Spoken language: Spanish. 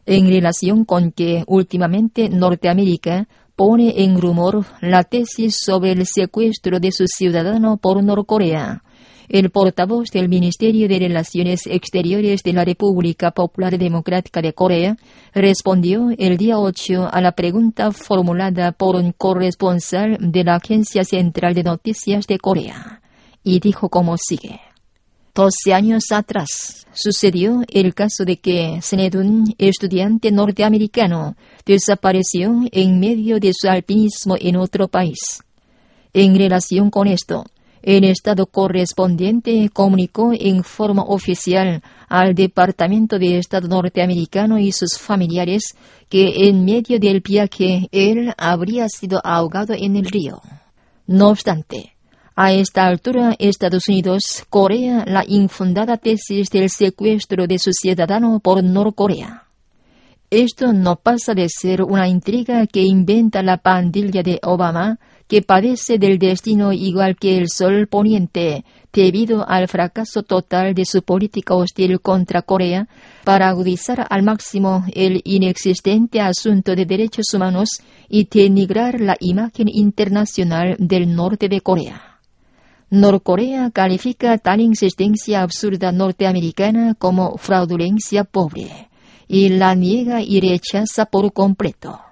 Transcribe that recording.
en relación con que últimamente Norteamérica pone en rumor la tesis sobre el secuestro de su ciudadano por Norcorea. El portavoz del Ministerio de Relaciones Exteriores de la República Popular Democrática de Corea respondió el día 8 a la pregunta formulada por un corresponsal de la Agencia Central de Noticias de Corea, y dijo como sigue. 12 años atrás sucedió el caso de que Senedun, estudiante norteamericano, desapareció en medio de su alpinismo en otro país. En relación con esto, el Estado correspondiente comunicó en forma oficial al Departamento de Estado norteamericano y sus familiares que en medio del viaje él habría sido ahogado en el río. No obstante, a esta altura, Estados Unidos corea la infundada tesis del secuestro de su ciudadano por Norcorea. Esto no pasa de ser una intriga que inventa la pandilla de Obama, que padece del destino igual que el sol poniente, debido al fracaso total de su política hostil contra Corea, para agudizar al máximo el inexistente asunto de derechos humanos y denigrar la imagen internacional del norte de Corea. Norcorea califica tal insistencia absurda norteamericana como fraudulencia pobre, y la niega y rechaza por completo.